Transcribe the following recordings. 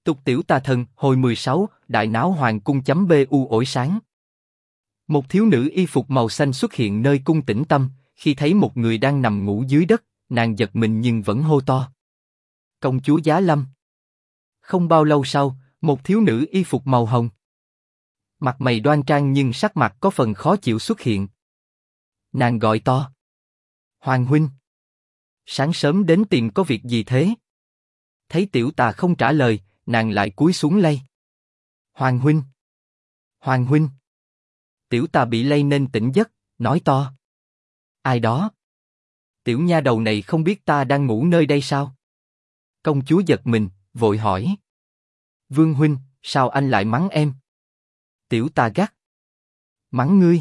Tục tiểu tà thần, hồi 16, đại náo hoàng cung.bu ổi sáng. Một thiếu nữ y phục màu xanh xuất hiện nơi cung Tĩnh Tâm, khi thấy một người đang nằm ngủ dưới đất, nàng giật mình nhưng vẫn hô to. Công chúa Giá Lâm. Không bao lâu sau, một thiếu nữ y phục màu hồng. Mặt mày đoan trang nhưng sắc mặt có phần khó chịu xuất hiện. Nàng gọi to. Hoàng huynh. Sáng sớm đến tìm có việc gì thế? Thấy tiểu tà không trả lời, nàng lại cúi xuống lay. Hoàng huynh. Hoàng huynh. Tiểu tà bị lay nên tỉnh giấc, nói to. Ai đó? Tiểu nha đầu này không biết ta đang ngủ nơi đây sao? Công chúa giật mình, vội hỏi. Vương huynh, sao anh lại mắng em? Tiểu tà gắt. Mắng ngươi?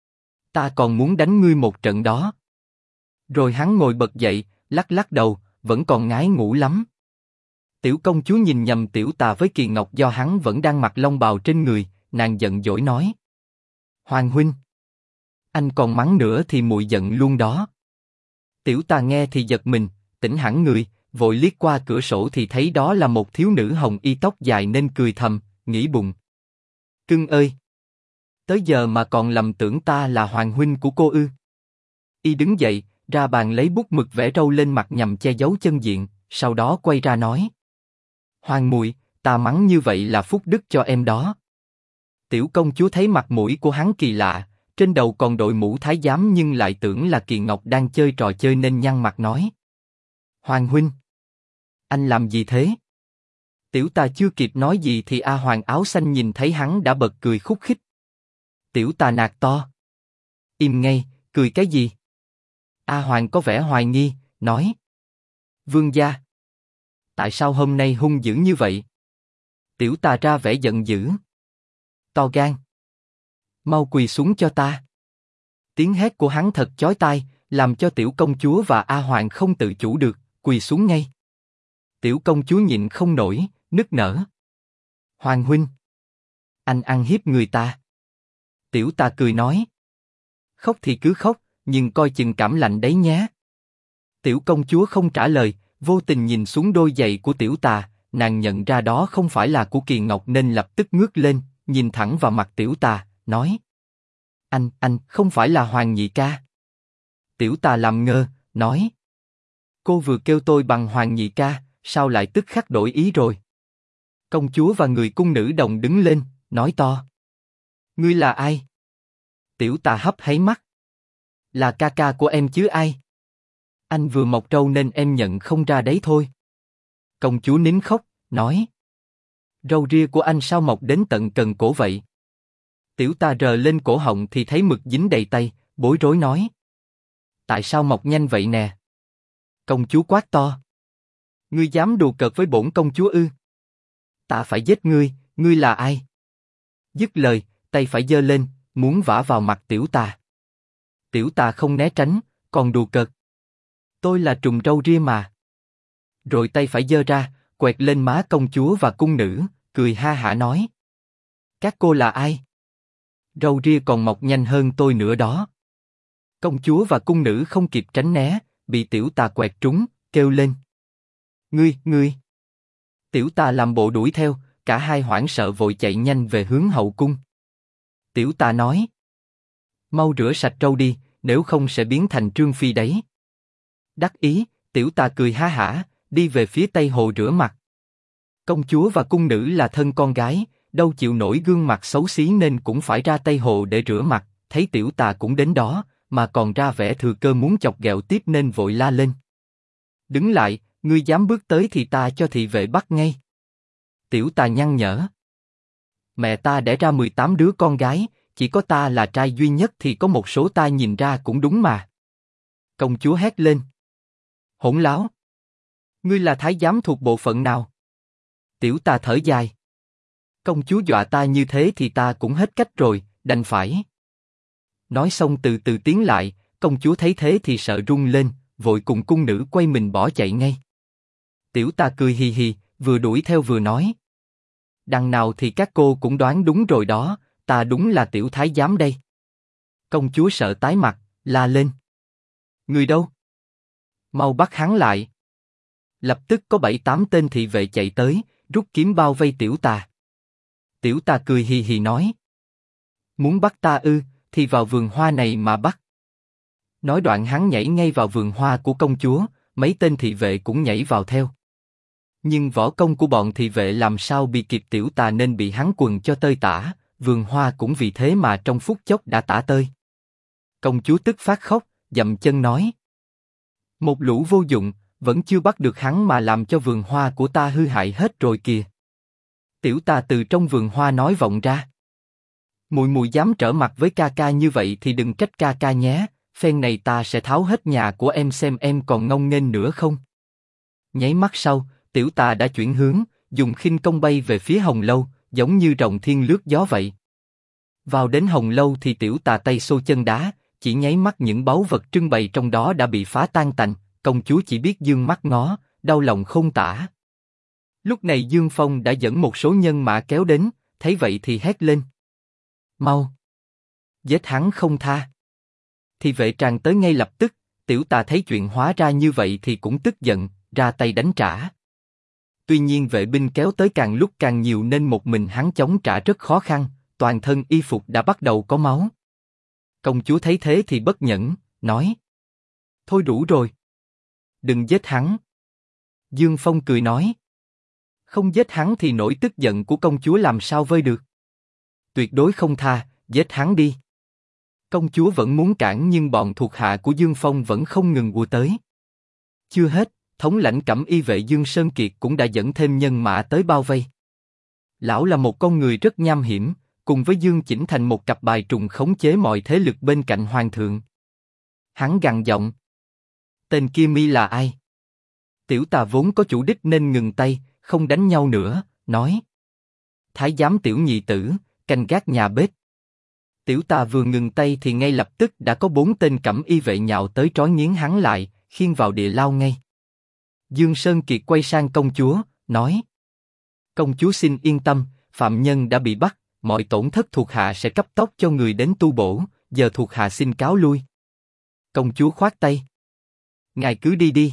Ta còn muốn đánh ngươi một trận đó. Rồi hắn ngồi bật dậy, lắc lắc đầu, vẫn còn ngái ngủ lắm. Tiểu công chúa nhìn nhầm tiểu tà với Kỳ Ngọc do hắn vẫn đang mặc long bào trên người, nàng giận dỗi nói. Hoàng huynh. Anh còn mắng nữa thì muội giận luôn đó. Tiểu tà nghe thì giật mình, tỉnh hẳn người, vội liếc qua cửa sổ thì thấy đó là một thiếu nữ hồng y tóc dài nên cười thầm, nghĩ bụng. Cưng ơi! Tới giờ mà còn lầm tưởng ta là hoàng huynh của cô ư? Y đứng dậy, ra bàn lấy bút mực vẽ râu lên mặt nhằm che giấu chân diện, sau đó quay ra nói. Hoàng muội, ta mắng như vậy là phúc đức cho em đó. Tiểu công chúa thấy mặt mũi của hắn kỳ lạ, trên đầu còn đội mũ thái giám nhưng lại tưởng là Kỳ Ngọc đang chơi trò chơi nên nhăn mặt nói. Hoàng huynh. Anh làm gì thế? Tiểu tà chưa kịp nói gì thì A Hoàng áo xanh nhìn thấy hắn đã bật cười khúc khích. Tiểu tà nạt to. Im ngay, cười cái gì? A Hoàng có vẻ hoài nghi, nói. Vương gia. Tại sao hôm nay hung dữ như vậy? Tiểu tà ra vẻ giận dữ. To gan. Mau quỳ xuống cho ta. Tiếng hét của hắn thật chói tai, làm cho tiểu công chúa và A Hoàng không tự chủ được, quỳ xuống ngay. Tiểu công chúa nhịn không nổi, nức nở. Hoàng huynh. Anh ăn hiếp người ta. Tiểu tà cười nói. Khóc thì cứ khóc, nhưng coi chừng cảm lạnh đấy nhé. Tiểu công chúa không trả lời, vô tình nhìn xuống đôi giày của tiểu tà, nàng nhận ra đó không phải là của Kỳ Ngọc nên lập tức ngước lên, nhìn thẳng vào mặt tiểu tà, nói. Anh không phải là Hoàng nhị ca. Tiểu tà làm ngơ, nói. Cô vừa kêu tôi bằng Hoàng nhị ca, sao lại tức khắc đổi ý rồi? Công chúa và người cung nữ đồng đứng lên, nói to. Ngươi là ai? Tiểu tà hấp háy mắt. Là ca ca của em chứ ai? Anh vừa mọc râu nên em nhận không ra đấy thôi. Công chúa nín khóc, nói. Râu ria của anh sao mọc đến tận cần cổ vậy? Tiểu tà rờ lên cổ họng thì thấy mực dính đầy tay, bối rối nói. Tại sao mọc nhanh vậy nè? Công chúa quát to. Ngươi dám đùa cợt với bổn công chúa ư? Ta phải giết ngươi, ngươi là ai? Dứt lời, tay phải giơ lên, muốn vả vào mặt tiểu tà. Tiểu tà không né tránh, còn đùa cợt. Tôi là trùm râu ria mà. Rồi tay phải giơ ra, quẹt lên má công chúa và cung nữ, cười ha hả nói. Các cô là ai? Râu ria còn mọc nhanh hơn tôi nữa đó. Công chúa và cung nữ không kịp tránh né, bị tiểu tà quẹt trúng, kêu lên. Ngươi! Tiểu tà làm bộ đuổi theo, cả hai hoảng sợ vội chạy nhanh về hướng hậu cung. Tiểu tà nói. Mau rửa sạch râu đi, nếu không sẽ biến thành Trương Phi đấy. Đắc ý, tiểu tà cười ha hả, đi về phía Tây Hồ rửa mặt. Công chúa và cung nữ là thân con gái, đâu chịu nổi gương mặt xấu xí nên cũng phải ra Tây Hồ để rửa mặt, thấy tiểu tà cũng đến đó, mà còn ra vẻ thừa cơ muốn chọc ghẹo tiếp nên vội la lên. Đứng lại, ngươi dám bước tới thì ta cho thị vệ bắt ngay. Tiểu tà nhăn nhở. Mẹ ta đẻ ra 18 đứa con gái, chỉ có ta là trai duy nhất thì có một số ta nhìn ra cũng đúng mà. Công chúa hét lên. Hỗn láo! Ngươi là thái giám thuộc bộ phận nào? Tiểu tà thở dài. Công chúa dọa ta như thế thì ta cũng hết cách rồi, đành phải. Nói xong từ từ tiến lại, công chúa thấy thế thì sợ run lên, vội cùng cung nữ quay mình bỏ chạy ngay. Tiểu tà cười hì hì, vừa đuổi theo vừa nói. Đằng nào thì các cô cũng đoán đúng rồi đó, ta đúng là tiểu thái giám đây. Công chúa sợ tái mặt, la lên. Người đâu? Mau bắt hắn lại. Lập tức có 7-8 tên thị vệ chạy tới, rút kiếm bao vây Tiểu Tà. Tiểu Tà cười hì hì nói: Muốn bắt ta ư, thì vào vườn hoa này mà bắt. Nói đoạn hắn nhảy ngay vào vườn hoa của công chúa, mấy tên thị vệ cũng nhảy vào theo. Nhưng võ công của bọn thị vệ làm sao bị kịp Tiểu Tà nên bị hắn quần cho tơi tả, vườn hoa cũng vì thế mà trong phút chốc đã tả tơi. Công chúa tức phát khóc, dậm chân nói: Một lũ vô dụng, vẫn chưa bắt được hắn mà làm cho vườn hoa của ta hư hại hết rồi kìa. Tiểu Tà từ trong vườn hoa nói vọng ra: Muội muội dám trở mặt với ca ca như vậy thì đừng trách ca ca nhé, phen này ta sẽ tháo hết nhà của em xem em còn ngông nghênh nữa không. Nháy mắt sau, Tiểu Tà đã chuyển hướng, dùng khinh công bay về phía Hồng Lâu, giống như rồng thiên lướt gió vậy. Vào đến Hồng Lâu thì Tiểu Tà tay xô chân đá, chỉ nháy mắt những báu vật trưng bày trong đó đã bị phá tan tành, công chúa chỉ biết dương mắt ngó, đau lòng không tả. Lúc này Dương Phong đã dẫn một số nhân mã kéo đến, thấy vậy thì hét lên: Mau! Giết hắn không tha! Thì vệ tràn tới ngay lập tức. Tiểu Tà thấy chuyện hóa ra như vậy thì cũng tức giận, ra tay đánh trả. Tuy nhiên vệ binh kéo tới càng lúc càng nhiều nên một mình hắn chống trả rất khó khăn, toàn thân y phục đã bắt đầu có máu. Công chúa thấy thế thì bất nhẫn, nói: Thôi đủ rồi. Đừng giết hắn. Dương Phong cười nói: Không giết hắn thì nỗi tức giận của công chúa làm sao vơi được. Tuyệt đối không tha, giết hắn đi. Công chúa vẫn muốn cản nhưng bọn thuộc hạ của Dương Phong vẫn không ngừng ùa tới. Chưa hết, thống lãnh Cẩm Y vệ Dương Sơn Kiệt cũng đã dẫn thêm nhân mã tới bao vây. Lão là một con người rất nham hiểm, cùng với Dương Chỉnh thành một cặp bài trùng khống chế mọi thế lực bên cạnh hoàng thượng. Hắn gằn giọng: Tên kia mi là ai? Tiểu Tà vốn có chủ đích nên ngừng tay, không đánh nhau nữa, nói: Thái giám Tiểu nhị tử, canh gác nhà bếp. Tiểu Tà vừa ngừng tay thì ngay lập tức đã có 4 tên Cẩm Y vệ nhào tới trói nghiến hắn lại, khiêng vào địa lao ngay. Dương Sơn Kiệt quay sang công chúa, nói: Công chúa xin yên tâm, phạm nhân đã bị bắt, mọi tổn thất thuộc hạ sẽ cấp tốc cho người đến tu bổ, giờ thuộc hạ xin cáo lui. Công chúa khoát tay: Ngài cứ đi đi.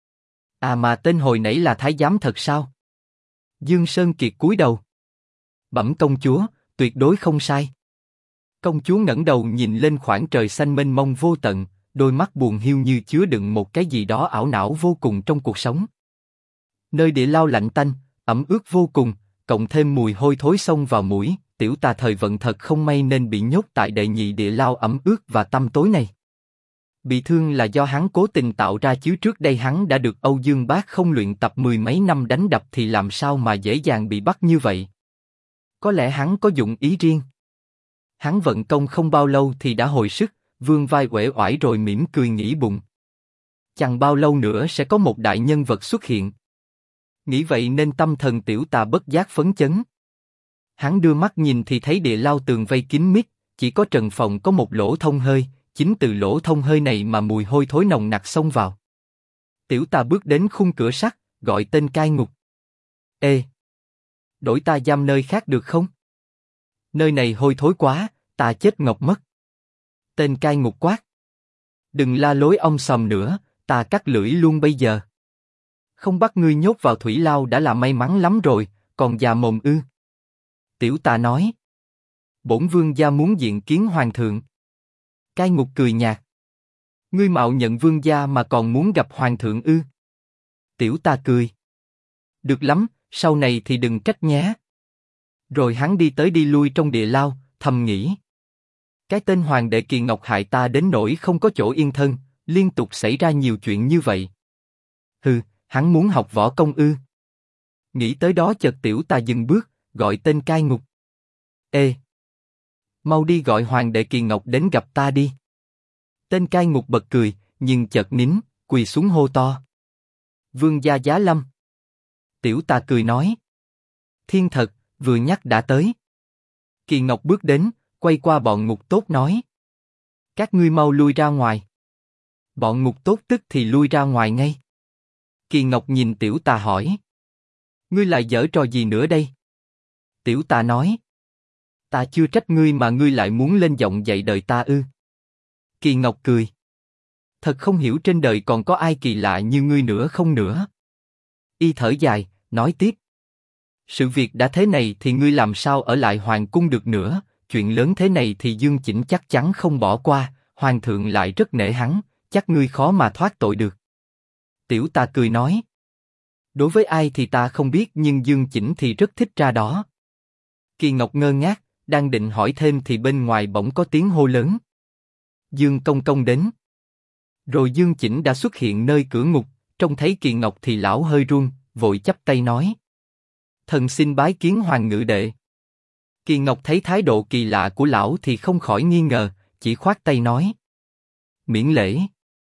À mà tên hồi nãy là thái giám thật sao? Dương Sơn Kiệt cúi đầu: Bẩm công chúa, tuyệt đối không sai. Công chúa ngẩng đầu nhìn lên khoảng trời xanh mênh mông vô tận, đôi mắt buồn hiu như chứa đựng một cái gì đó ảo não vô cùng trong cuộc sống. Nơi địa lao lạnh tanh, ẩm ướt vô cùng, cộng thêm mùi hôi thối xông vào mũi, Tiểu Tà thời vận thật không may nên bị nhốt tại đệ nhị địa lao ẩm ướt và tăm tối này. Bị thương là do hắn cố tình tạo ra chứ trước đây hắn đã được Âu Dương Bác không luyện tập 10 mấy năm đánh đập thì làm sao mà dễ dàng bị bắt như vậy. Có lẽ hắn có dụng ý riêng. Hắn vận công không bao lâu thì đã hồi sức, vươn vai uể oải rồi mỉm cười nghĩ bụng: Chẳng bao lâu nữa sẽ có một đại nhân vật xuất hiện. Nghĩ vậy nên tâm thần Tiểu Tà bất giác phấn chấn. Hắn đưa mắt nhìn thì thấy địa lao tường vây kín mít, chỉ có trần phòng có một lỗ thông hơi, chính từ lỗ thông hơi này mà mùi hôi thối nồng nặc xông vào. Tiểu Tà bước đến khung cửa sắt, gọi tên cai ngục: Ê! Đổi ta giam nơi khác được không? Nơi này hôi thối quá, ta chết ngọc mất. Tên cai ngục quát: Đừng la lối om sòm nữa, ta cắt lưỡi luôn bây giờ. Không bắt ngươi nhốt vào thủy lao đã là may mắn lắm rồi, còn già mồm ư? Tiểu Tà nói: Bổn vương gia muốn diện kiến hoàng thượng. Cai ngục cười nhạt: Ngươi mạo nhận vương gia mà còn muốn gặp hoàng thượng ư? Tiểu Tà cười: Được lắm, sau này thì đừng trách nhé. Rồi hắn đi tới đi lui trong địa lao, thầm nghĩ: Cái tên Hoàng đệ Kỳ Ngọc hại ta đến nỗi không có chỗ yên thân, liên tục xảy ra nhiều chuyện như vậy. Hừ, hắn muốn học võ công ư? Nghĩ tới đó chợt Tiểu Tà dừng bước, gọi tên cai ngục: Ê! Mau đi gọi Hoàng đệ Kỳ Ngọc đến gặp ta đi. Tên cai ngục bật cười, nhưng chợt nín, quỳ xuống hô to: Vương gia giá lâm. Tiểu Tà cười nói: Thiên thật, vừa nhắc đã tới. Kỳ Ngọc bước đến, quay qua bọn ngục tốt nói: Các ngươi mau lui ra ngoài. Bọn ngục tốt tức thì lui ra ngoài ngay. Kỳ Ngọc nhìn Tiểu Tà hỏi: Ngươi lại giở trò gì nữa đây? Tiểu Tà nói: Ta chưa trách ngươi mà ngươi lại muốn lên giọng dạy đời ta ư? Kỳ Ngọc cười: Thật không hiểu trên đời còn có ai kỳ lạ như ngươi nữa không nữa. Y thở dài, nói tiếp: Sự việc đã thế này thì ngươi làm sao ở lại hoàng cung được nữa, chuyện lớn thế này thì Dương Chỉnh chắc chắn không bỏ qua, hoàng thượng lại rất nể hắn, chắc ngươi khó mà thoát tội được. Tiểu Tà cười nói. Đối với ai thì ta không biết nhưng Dương Chỉnh thì rất thích ra đó. Kỳ Ngọc ngơ ngác, đang định hỏi thêm thì bên ngoài bỗng có tiếng hô lớn. Dương Công Công đến. Rồi Dương Chỉnh đã xuất hiện nơi cửa ngục, trông thấy Kỳ Ngọc thì lão hơi run, vội chắp tay nói. Thần xin bái kiến hoàng ngự đệ. Kỳ Ngọc thấy thái độ kỳ lạ của lão thì không khỏi nghi ngờ, chỉ khoát tay nói. Miễn lễ.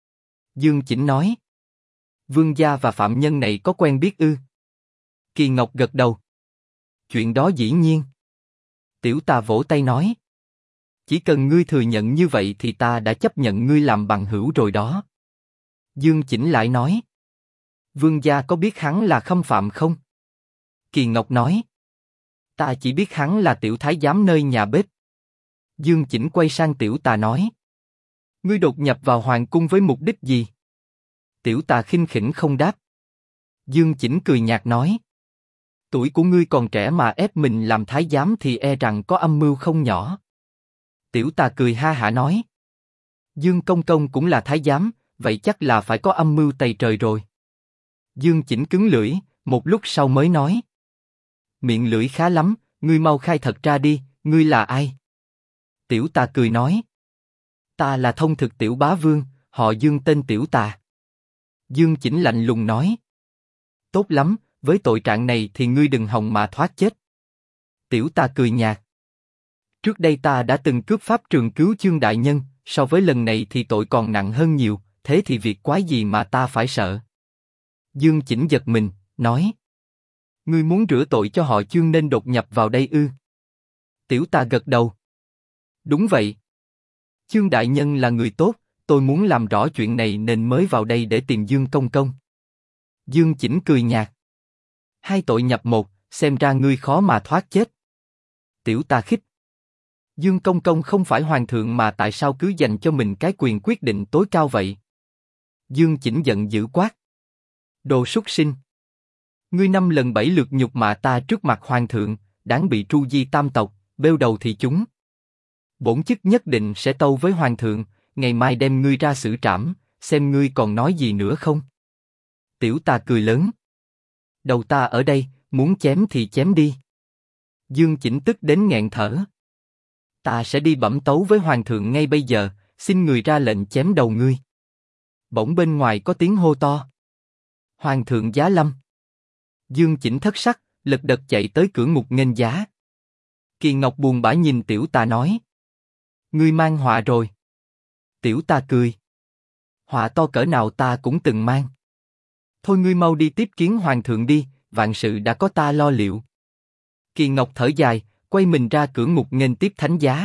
Dương Chỉnh nói. Vương gia và phạm nhân này có quen biết ư? Kỳ Ngọc gật đầu. Chuyện đó dĩ nhiên. Tiểu Tà vỗ tay nói. Chỉ cần ngươi thừa nhận như vậy thì ta đã chấp nhận ngươi làm bằng hữu rồi đó. Dương Chỉnh lại nói. Vương gia có biết hắn là khâm phạm không? Kỳ Ngọc nói. Ta chỉ biết hắn là tiểu thái giám nơi nhà bếp. Dương Chỉnh quay sang Tiểu Tà nói. Ngươi đột nhập vào hoàng cung với mục đích gì? Tiểu Tà khinh khỉnh không đáp. Dương Chỉnh cười nhạt nói. Tuổi của ngươi còn trẻ mà ép mình làm thái giám thì e rằng có âm mưu không nhỏ. Tiểu Tà cười ha hả nói. Dương Công Công cũng là thái giám, vậy chắc là phải có âm mưu tày trời rồi. Dương Chỉnh cứng lưỡi, một lúc sau mới nói. Miệng lưỡi khá lắm, ngươi mau khai thật ra đi, ngươi là ai? Tiểu Tà cười nói. Ta là Thông Thực Tiểu Bá Vương, họ Dương tên Tiểu Tà. Dương Chỉnh lạnh lùng nói. Tốt lắm, với tội trạng này thì ngươi đừng hòng mà thoát chết. Tiểu Tà cười nhạt. Trước đây ta đã từng cướp pháp trường cứu Chương đại nhân, so với lần này thì tội còn nặng hơn nhiều, thế thì việc quái gì mà ta phải sợ? Dương Chỉnh giật mình, nói. Ngươi muốn rửa tội cho họ Chương nên đột nhập vào đây ư? Tiểu Tà gật đầu. Đúng vậy. Chương đại nhân là người tốt, tôi muốn làm rõ chuyện này nên mới vào đây để tìm Dương Công Công. Dương Chỉnh cười nhạt. Hai tội nhập một, xem ra ngươi khó mà thoát chết. Tiểu Tà khích. Dương Công Công không phải hoàng thượng mà tại sao cứ dành cho mình cái quyền quyết định tối cao vậy? Dương Chỉnh giận dữ quát. Đồ súc sinh. Ngươi 5 lần 7 lượt nhục mạ ta trước mặt hoàng thượng, đáng bị tru di tam tộc, bêu đầu thì chúng. Bổn chức nhất định sẽ tâu với hoàng thượng, ngày mai đem ngươi ra xử trảm, xem ngươi còn nói gì nữa không? Tiểu Tà cười lớn. Đầu ta ở đây, muốn chém thì chém đi. Dương Chỉnh tức đến nghẹn thở. Ta sẽ đi bẩm tấu với hoàng thượng ngay bây giờ, xin người ra lệnh chém đầu ngươi. Bỗng bên ngoài có tiếng hô to. Hoàng thượng giá lâm. Dương Chỉnh thất sắc, lật đật chạy tới cửa ngục nghênh giá. Kỳ Ngọc buồn bã nhìn Tiểu Tà nói. Ngươi mang họa rồi. Tiểu Tà cười. Họa to cỡ nào ta cũng từng mang. Thôi ngươi mau đi tiếp kiến hoàng thượng đi, vạn sự đã có ta lo liệu. Kỳ Ngọc thở dài, quay mình ra cửa ngục nghênh tiếp thánh giá.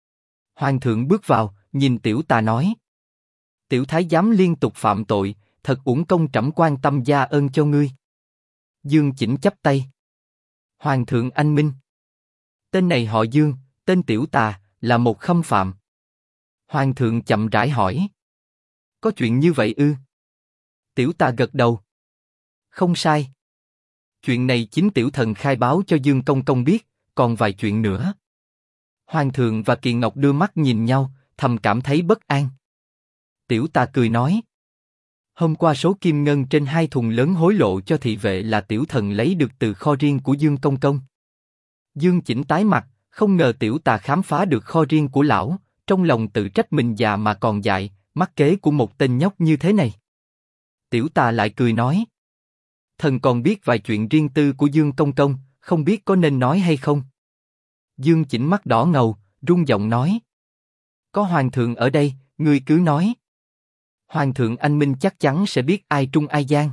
Hoàng thượng bước vào, nhìn Tiểu Tà nói. Tiểu thái giám liên tục phạm tội, thật uổng công trẫm quan tâm gia ân cho ngươi. Dương Chỉnh chắp tay. Hoàng thượng anh minh. Tên này họ Dương, tên Tiểu Tà, là một khâm phạm. Hoàng thượng chậm rãi hỏi. Có chuyện như vậy ư? Tiểu Tà gật đầu. Không sai. Chuyện này chính tiểu thần khai báo cho Dương Công Công biết, còn vài chuyện nữa. Hoàng thượng và Kỳ Ngọc đưa mắt nhìn nhau, thầm cảm thấy bất an. Tiểu Tà cười nói. Hôm qua số kim ngân trên 2 thùng lớn hối lộ cho thị vệ là tiểu thần lấy được từ kho riêng của Dương Công Công. Dương Chỉnh tái mặt, không ngờ Tiểu Tà khám phá được kho riêng của lão, trong lòng tự trách mình già mà còn dại, mắc kế của một tên nhóc như thế này. Tiểu Tà lại cười nói. Thần còn biết vài chuyện riêng tư của Dương Công Công, không biết có nên nói hay không. Dương Chỉnh mắt đỏ ngầu, run giọng nói. Có hoàng thượng ở đây, ngươi cứ nói. Hoàng thượng anh minh chắc chắn sẽ biết ai trung ai gian.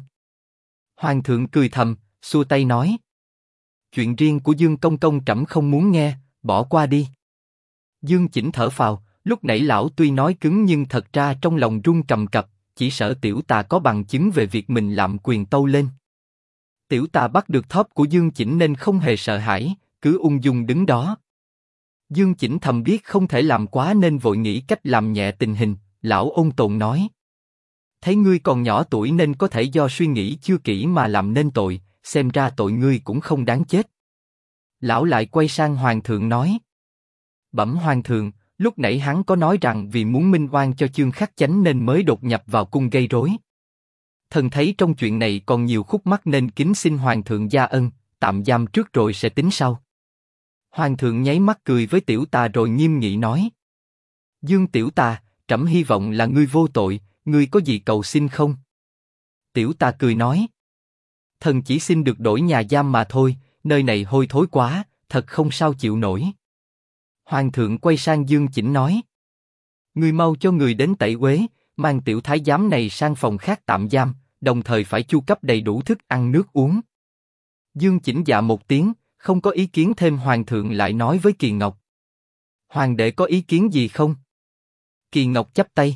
Hoàng thượng cười thầm, xua tay nói. Chuyện riêng của Dương Công Công trẫm không muốn nghe, bỏ qua đi. Dương Chỉnh thở phào, lúc nãy lão tuy nói cứng nhưng thật ra trong lòng run cầm cập, chỉ sợ Tiểu Tà có bằng chứng về việc mình lạm quyền tâu lên. Tiểu Tà bắt được thóp của Dương Chỉnh nên không hề sợ hãi, cứ ung dung đứng đó. Dương Chỉnh thầm biết không thể làm quá nên vội nghĩ cách làm nhẹ tình hình, lão ôn tồn nói. Thấy ngươi còn nhỏ tuổi nên có thể do suy nghĩ chưa kỹ mà làm nên tội, xem ra tội ngươi cũng không đáng chết. Lão lại quay sang hoàng thượng nói. Bẩm hoàng thượng, lúc nãy hắn có nói rằng vì muốn minh oan cho Chương Khắc Chánh nên mới đột nhập vào cung gây rối. Thần thấy trong chuyện này còn nhiều khúc mắc nên kính xin hoàng thượng gia ân, tạm giam trước rồi sẽ tính sau. Hoàng thượng nháy mắt cười với tiểu tà rồi nghiêm nghị nói. Dương tiểu tà, trẫm hy vọng là ngươi vô tội, ngươi có gì cầu xin không? Tiểu tà cười nói. Thần chỉ xin được đổi nhà giam mà thôi, nơi này hôi thối quá, thật không sao chịu nổi. Hoàng thượng quay sang Dương Chỉnh nói. Ngươi mau cho người đến tẩy uế, mang tiểu thái giám này sang phòng khác tạm giam, đồng thời phải chu cấp đầy đủ thức ăn nước uống. Dương Chỉnh dạ một tiếng, không có ý kiến thêm. Hoàng thượng lại nói với Kỳ Ngọc. Hoàng đệ có ý kiến gì không? Kỳ Ngọc chắp tay.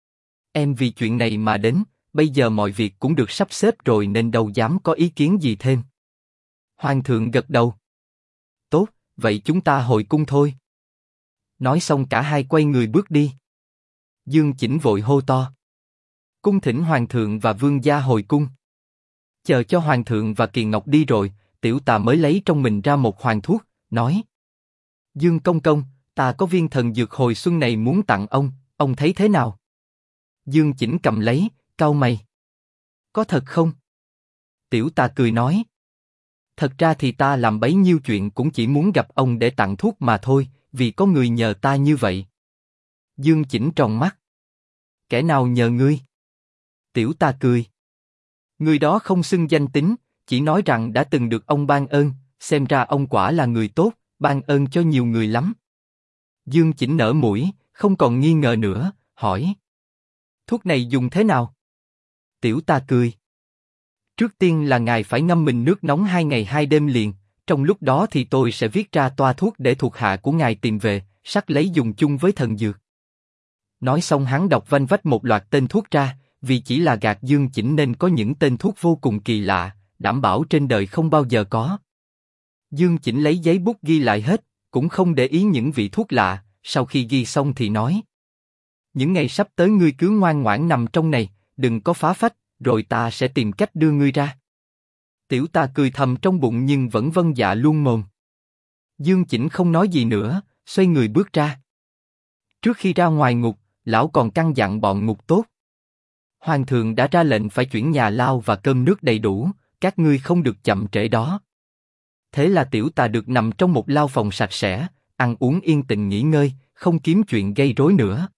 Em vì chuyện này mà đến, bây giờ mọi việc cũng được sắp xếp rồi nên đâu dám có ý kiến gì thêm. Hoàng thượng gật đầu. Tốt, vậy chúng ta hồi cung thôi. Nói xong cả hai quay người bước đi. Dương Chỉnh vội hô to. Cung thỉnh hoàng thượng và vương gia hồi cung. Chờ cho hoàng thượng và Kỳ Ngọc đi rồi, tiểu tà mới lấy trong mình ra một hoàng thuốc, nói. Dương công công, ta có viên thần dược hồi xuân này muốn tặng ông thấy thế nào? Dương Chỉnh cầm lấy, cau mày. Có thật không? Tiểu tà cười nói. Thật ra thì ta làm bấy nhiêu chuyện cũng chỉ muốn gặp ông để tặng thuốc mà thôi, vì có người nhờ ta như vậy. Dương Chỉnh tròn mắt. Kẻ nào nhờ ngươi? Tiểu tà cười. Người đó không xưng danh tính, chỉ nói rằng đã từng được ông ban ơn, xem ra ông quả là người tốt, ban ơn cho nhiều người lắm. Dương Chỉnh nở mũi, không còn nghi ngờ nữa, hỏi. Thuốc này dùng thế nào? Tiểu tà cười. Trước tiên là ngài phải ngâm mình nước nóng 2 ngày 2 đêm liền, trong lúc đó thì tôi sẽ viết ra toa thuốc để thuộc hạ của ngài tìm về, sắc lấy dùng chung với thần dược. Nói xong hắn đọc vanh vách một loạt tên thuốc ra, vì chỉ là gạt Dương Chỉnh nên có những tên thuốc vô cùng kỳ lạ, đảm bảo trên đời không bao giờ có. Dương Chỉnh lấy giấy bút ghi lại hết, cũng không để ý những vị thuốc lạ, sau khi ghi xong thì nói. Những ngày sắp tới ngươi cứ ngoan ngoãn nằm trong này, đừng có phá phách, rồi ta sẽ tìm cách đưa ngươi ra. Tiểu tà cười thầm trong bụng nhưng vẫn vâng dạ luôn mồm. Dương Chỉnh không nói gì nữa, xoay người bước ra. Trước khi ra ngoài ngục, lão còn căn dặn bọn ngục tốt. Hoàng thượng đã ra lệnh phải chuyển nhà lao và cơm nước đầy đủ, các ngươi không được chậm trễ đó. Thế là tiểu tà được nằm trong một lao phòng sạch sẽ, ăn uống yên tĩnh nghỉ ngơi, không kiếm chuyện gây rối nữa.